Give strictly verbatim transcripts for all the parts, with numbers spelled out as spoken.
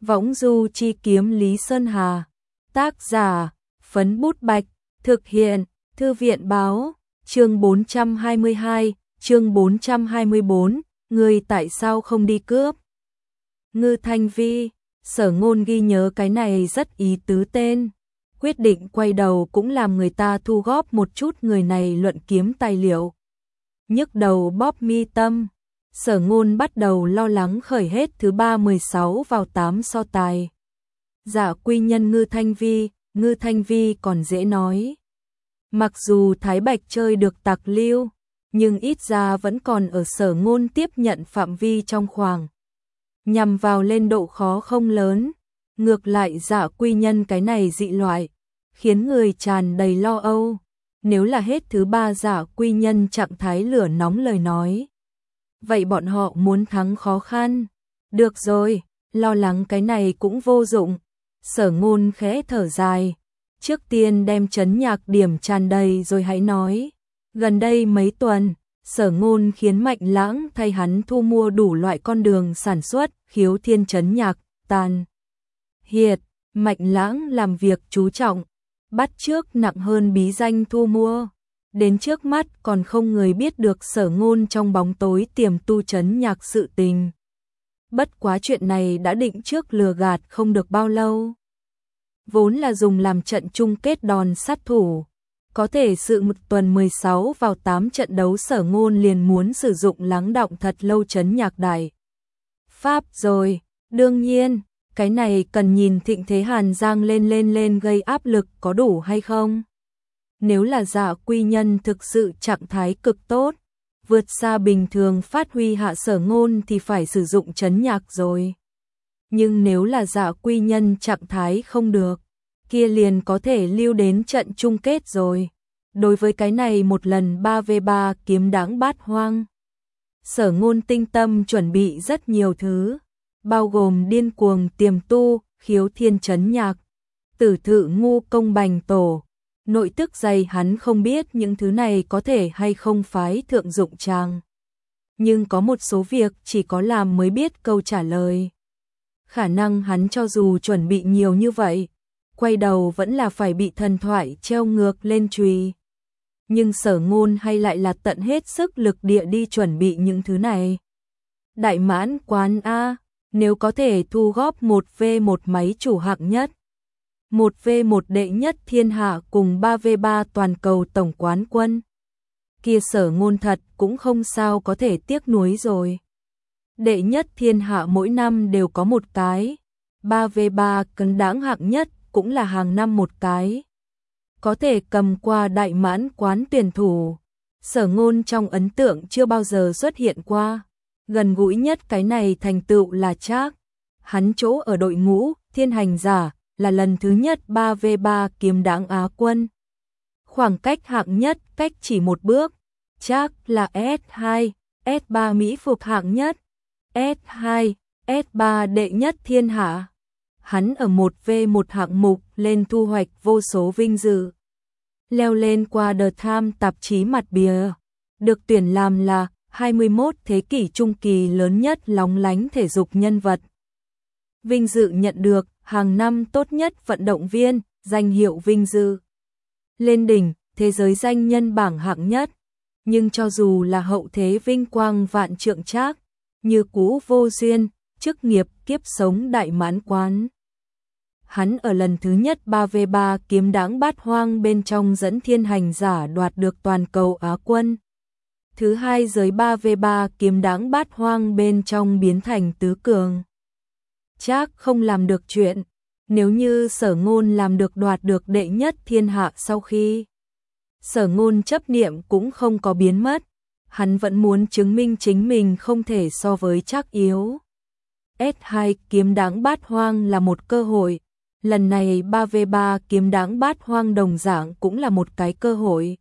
Võng du chi kiếm Lý Sơn Hà. Tác giả, Phấn Bút Bạch. Thực hiện, Thư viện báo. Chương bốn trăm hai mươi hai, chương bốn trăm hai mươi bốn, người tại sao không đi cướp? Ngư Thanh Vi, Sở Ngôn ghi nhớ cái này rất ý tứ tên. Quyết định quay đầu cũng làm người ta thu góp một chút người này luận kiếm tài liệu. Nhức đầu bóp mi tâm. Sở Ngôn bắt đầu lo lắng khởi hết thứ ba mười sáu vào tám so tài. Giả quy nhân Ngư Thanh Vi, Ngư Thanh Vi còn dễ nói. Mặc dù Thái Bạch chơi được tặc lưu, nhưng ít ra vẫn còn ở Sở Ngôn tiếp nhận phạm vi trong khoảng. Nhằm vào lên độ khó không lớn. Ngược lại Giả quy nhân cái này dị loại, khiến người tràn đầy lo âu. Nếu là hết thứ ba Giả quy nhân trạng thái lửa nóng lời nói, vậy bọn họ muốn thắng khó khăn. Được rồi, lo lắng cái này cũng vô dụng. Sở Ngôn khẽ thở dài. Trước tiên đem trấn nhạc điểm tràn đầy rồi hãy nói. Gần đây mấy tuần, Sở Ngôn khiến Mạnh Lãng thay hắn thu mua đủ loại con đường sản xuất khiếu thiên trấn nhạc, tàn. Hiệt, Mạnh Lãng làm việc chú trọng, bắt chước nặng hơn bí danh thu mua. Đến trước mắt còn không người biết được Sở Ngôn trong bóng tối tiềm tu trấn nhạc sự tình. Bất quá chuyện này đã định trước lừa gạt không được bao lâu. Vốn là dùng làm trận chung kết đòn sát thủ. Có thể sự một tuần mười sáu vào tám trận đấu Sở Ngôn liền muốn sử dụng lắng đọng thật lâu trấn nhạc đại Pháp rồi. Đương nhiên, cái này cần nhìn thịnh thế Hàn Giang lên lên lên gây áp lực có đủ hay không. Nếu là Giả quy nhân thực sự trạng thái cực tốt, vượt xa bình thường phát huy hạ Sở Ngôn thì phải sử dụng trấn nhạc rồi. Nhưng nếu là Giả quy nhân trạng thái không được, kia liền có thể lưu đến trận chung kết rồi. Đối với cái này một lần ba vs ba kiếm đáng bát hoang, Sở Ngôn tinh tâm chuẩn bị rất nhiều thứ, bao gồm điên cuồng tiềm tu, khiếu thiên trấn nhạc, tử thự ngu công bành tổ. Nội tức dày hắn không biết những thứ này có thể hay không phái thượng dụng chàng. Nhưng có một số việc chỉ có làm mới biết câu trả lời. Khả năng hắn cho dù chuẩn bị nhiều như vậy, quay đầu vẫn là phải bị thần thoại treo ngược lên chùy. Nhưng Sở Ngôn hay lại là tận hết sức lực địa đi chuẩn bị những thứ này. Đại mãn quán A, nếu có thể thu góp một vs một máy chủ hạng nhất, một vs một đệ nhất thiên hạ cùng ba vs ba toàn cầu tổng quán quân, kia Sở Ngôn thật cũng không sao có thể tiếc nuối rồi. Đệ nhất thiên hạ mỗi năm đều có một cái, ba vs ba cân đáng hạng nhất cũng là hàng năm một cái. Có thể cầm qua đại mãn quán tuyển thủ, Sở Ngôn trong ấn tượng chưa bao giờ xuất hiện qua. Gần gũi nhất cái này thành tựu là Trác. Hắn chỗ ở đội ngũ Thiên Hành Giả là lần thứ nhất ba vs ba kiếm đáng Á quân. Khoảng cách hạng nhất cách chỉ một bước. Trác là S hai, S ba Mỹ phục hạng nhất, S hai, S ba đệ nhất thiên hạ. Hắn ở một vs một hạng mục lên thu hoạch vô số vinh dự. Leo lên qua The Times tạp chí mặt bìa, được tuyển làm là hai mươi mốt thế kỷ trung kỳ lớn nhất lóng lánh thể dục nhân vật. Vinh dự nhận được hàng năm tốt nhất vận động viên, danh hiệu vinh dự. Lên đỉnh, thế giới danh nhân bảng hạng nhất. Nhưng cho dù là hậu thế vinh quang vạn trượng Trác, như cũ vô duyên, chức nghiệp kiếp sống đại mãn quán. Hắn ở lần thứ nhất ba vs ba kiếm đáng bát hoang bên trong dẫn Thiên Hành Giả đoạt được toàn cầu Á quân. Thứ hai giới ba vs ba kiếm đáng bát hoang bên trong biến thành tứ cường. Trác không làm được chuyện, nếu như Sở Ngôn làm được đoạt được đệ nhất thiên hạ sau khi. Sở Ngôn chấp niệm cũng không có biến mất, hắn vẫn muốn chứng minh chính mình không thể so với Trác yếu. S hai kiếm đáng bát hoang là một cơ hội, lần này ba vs ba kiếm đáng bát hoang đồng dạng cũng là một cái cơ hội.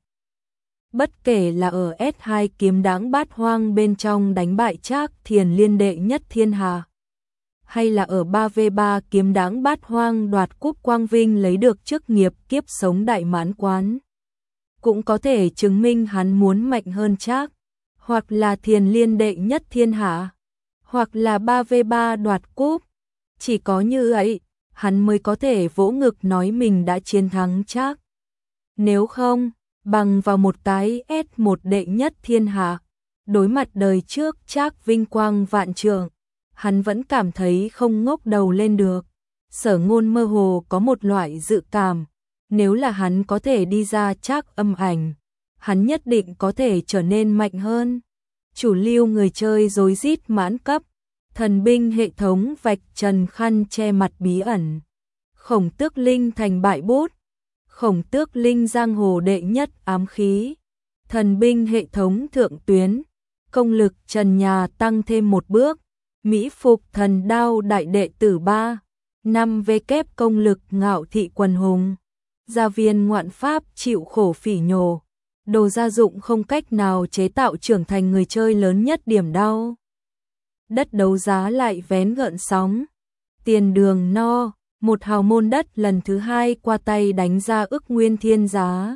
Bất kể là ở S hai kiếm đáng bát hoang bên trong đánh bại Trác Thiền Liên đệ nhất thiên hạ, hay là ở ba vs ba kiếm đáng bát hoang đoạt cúp quang vinh lấy được chức nghiệp kiếp sống đại mãn quán, cũng có thể chứng minh hắn muốn mạnh hơn Trác, hoặc là Thiền Liên đệ nhất thiên hạ, hoặc là ba vs ba đoạt cúp. Chỉ có như vậy, hắn mới có thể vỗ ngực nói mình đã chiến thắng Trác. Nếu không, bằng vào một cái S một đệ nhất thiên hạ, đối mặt đời trước Trác vinh quang vạn trượng, hắn vẫn cảm thấy không ngóc đầu lên được. Sở Ngôn mơ hồ có một loại dự cảm, nếu là hắn có thể đi ra Trác âm ảnh, hắn nhất định có thể trở nên mạnh hơn. Chủ lưu người chơi rối rít mãn cấp, thần binh hệ thống vạch trần khăn che mặt bí ẩn. Khổng Tước Linh thành bại bút, Khổng Tước Linh giang hồ đệ nhất ám khí. Thần binh hệ thống thượng tuyến, công lực trần nhà tăng thêm một bước. Mỹ phục thần đao đại đệ tử ba, năm V kép công lực ngạo thị quần hùng. Gia viên ngoạn pháp chịu khổ phỉ nhổ. Đồ gia dụng không cách nào chế tạo trưởng thành người chơi lớn nhất điểm đau. Đất đấu giá lại vén gợn sóng. Tiền đường no, một hào môn đất lần thứ hai qua tay đánh ra ức nguyên thiên giá.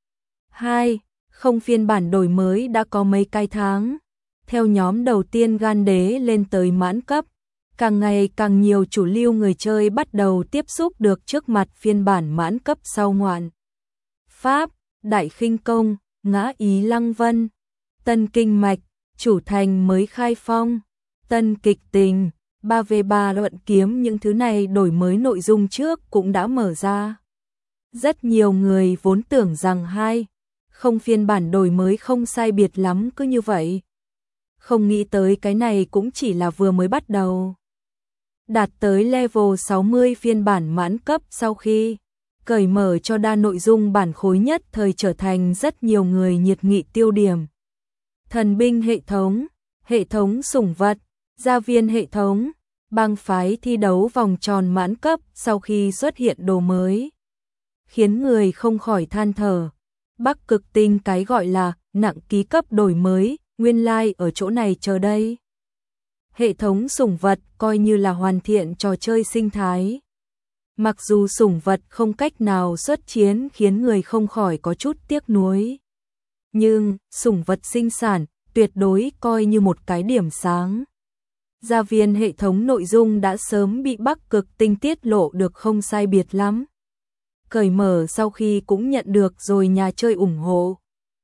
hai. Không phiên bản đổi mới đã có mấy cái tháng. Theo nhóm đầu tiên gan đế lên tới mãn cấp, càng ngày càng nhiều chủ lưu người chơi bắt đầu tiếp xúc được trước mặt phiên bản mãn cấp sau ngoạn pháp, đại khinh công, ngã ý lăng vân, tân kinh mạch, chủ thành mới khai phong, tân kịch tình, ba v ba luận kiếm, những thứ này đổi mới nội dung trước cũng đã mở ra. Rất nhiều người vốn tưởng rằng hai, không phiên bản đổi mới không sai biệt lắm cứ như vậy. Không nghĩ tới cái này cũng chỉ là vừa mới bắt đầu. Đạt tới level sáu mươi phiên bản mãn cấp sau khi cởi mở cho đa nội dung bản khối nhất thời trở thành rất nhiều người nhiệt nghị tiêu điểm. Thần binh hệ thống, hệ thống sủng vật, gia viên hệ thống, bang phái thi đấu vòng tròn mãn cấp sau khi xuất hiện đồ mới, khiến người không khỏi than thở. Bắc Cực Tinh cái gọi là nặng ký cấp đổi mới, nguyên lai like ở chỗ này chờ đây. Hệ thống sủng vật coi như là hoàn thiện trò chơi sinh thái. Mặc dù sủng vật không cách nào xuất chiến khiến người không khỏi có chút tiếc nuối, nhưng sủng vật sinh sản tuyệt đối coi như một cái điểm sáng. Gia viên hệ thống nội dung đã sớm bị Bắc Cực Tinh tiết lộ được không sai biệt lắm. Cởi mở sau khi cũng nhận được rồi nhà chơi ủng hộ.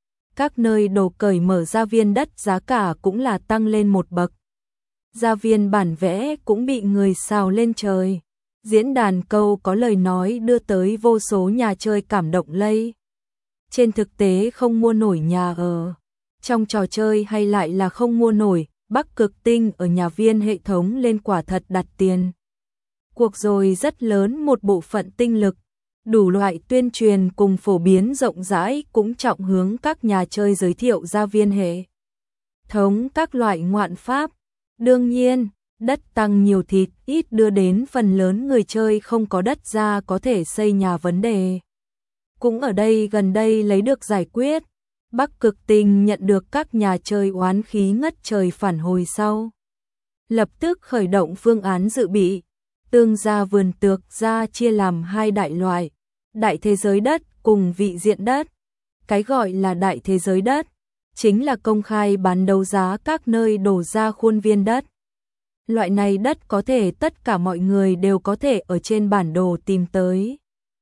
Các nơi đồ cởi mở gia viên đất giá cả cũng là tăng lên một bậc. Gia viên bản vẽ cũng bị người xào lên trời. Diễn đàn câu có lời nói đưa tới vô số nhà chơi cảm động lây. Trên thực tế không mua nổi nhà ở. Trong trò chơi hay lại là không mua nổi, Bắc Cực Tinh ở nhà viên hệ thống lên quả thật đặt tiền. Cuộc rồi rất lớn một bộ phận tinh lực. Đủ loại tuyên truyền cùng phổ biến rộng rãi cũng trọng hướng các nhà chơi giới thiệu gia viên hệ thống các loại ngoạn pháp. Đương nhiên, đất tăng nhiều thịt ít đưa đến phần lớn người chơi không có đất ra có thể xây nhà vấn đề. Cũng ở đây gần đây lấy được giải quyết. Bắc Cực Tinh nhận được các nhà chơi oán khí ngất trời phản hồi sau. Lập tức khởi động phương án dự bị. Tương gia vườn tược ra chia làm hai đại loại. Đại thế giới đất cùng vị diện đất. Cái gọi là đại thế giới đất chính là công khai bán đấu giá các nơi đổ ra khuôn viên đất. Loại này đất có thể tất cả mọi người đều có thể ở trên bản đồ tìm tới.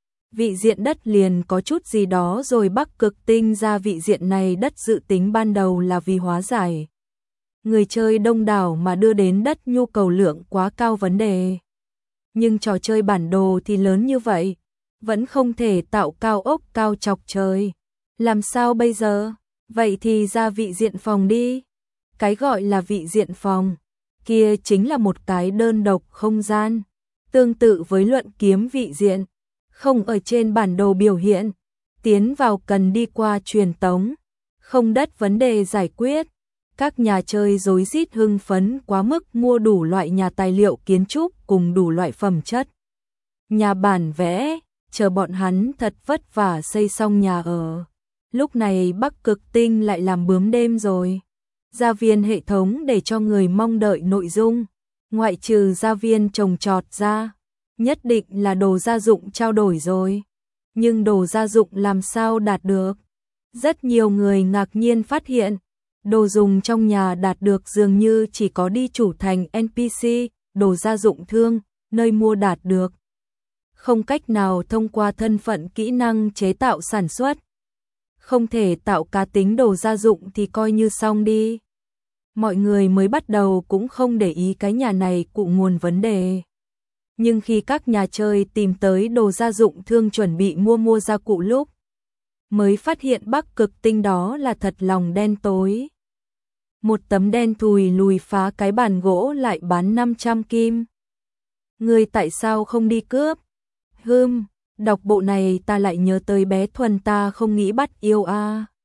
Vị diện đất liền có chút gì đó rồi. Bắc Cực Tinh ra vị diện này đất dự tính ban đầu là vì hóa giải người chơi đông đảo mà đưa đến đất nhu cầu lượng quá cao vấn đề. Nhưng trò chơi bản đồ thì lớn như vậy, vẫn không thể tạo cao ốc cao chọc trời. Làm sao bây giờ? Vậy thì ra vị diện phòng đi. Cái gọi là vị diện phòng, kia chính là một cái đơn độc không gian. Tương tự với luận kiếm vị diện, không ở trên bản đồ biểu hiện. Tiến vào cần đi qua truyền tống, không đất vấn đề giải quyết. Các nhà chơi rối rít hưng phấn quá mức mua đủ loại nhà tài liệu kiến trúc cùng đủ loại phẩm chất. Nhà bản vẽ, chờ bọn hắn thật vất vả xây xong nhà ở. Lúc này Bắc Cực Tinh lại làm bướm đêm rồi. Gia viên hệ thống để cho người mong đợi nội dung, ngoại trừ gia viên trồng trọt ra, nhất định là đồ gia dụng trao đổi rồi. Nhưng đồ gia dụng làm sao đạt được? Rất nhiều người ngạc nhiên phát hiện, đồ dùng trong nhà đạt được dường như chỉ có đi chủ thành en pê xê, đồ gia dụng thương, nơi mua đạt được. Không cách nào thông qua thân phận kỹ năng chế tạo sản xuất. Không thể tạo cá tính đồ gia dụng thì coi như xong đi. Mọi người mới bắt đầu cũng không để ý cái nhà này cụ nguồn vấn đề. Nhưng khi các nhà chơi tìm tới đồ gia dụng thương chuẩn bị mua mua gia cụ lúc, mới phát hiện Bắc Cực Tinh đó là thật lòng đen tối. Một tấm đen thùi lùi phá cái bàn gỗ lại bán năm trăm kim. Người tại sao không đi cướp? Hừm, đọc bộ này ta lại nhớ tới bé Thuần ta không nghĩ bắt yêu a. À.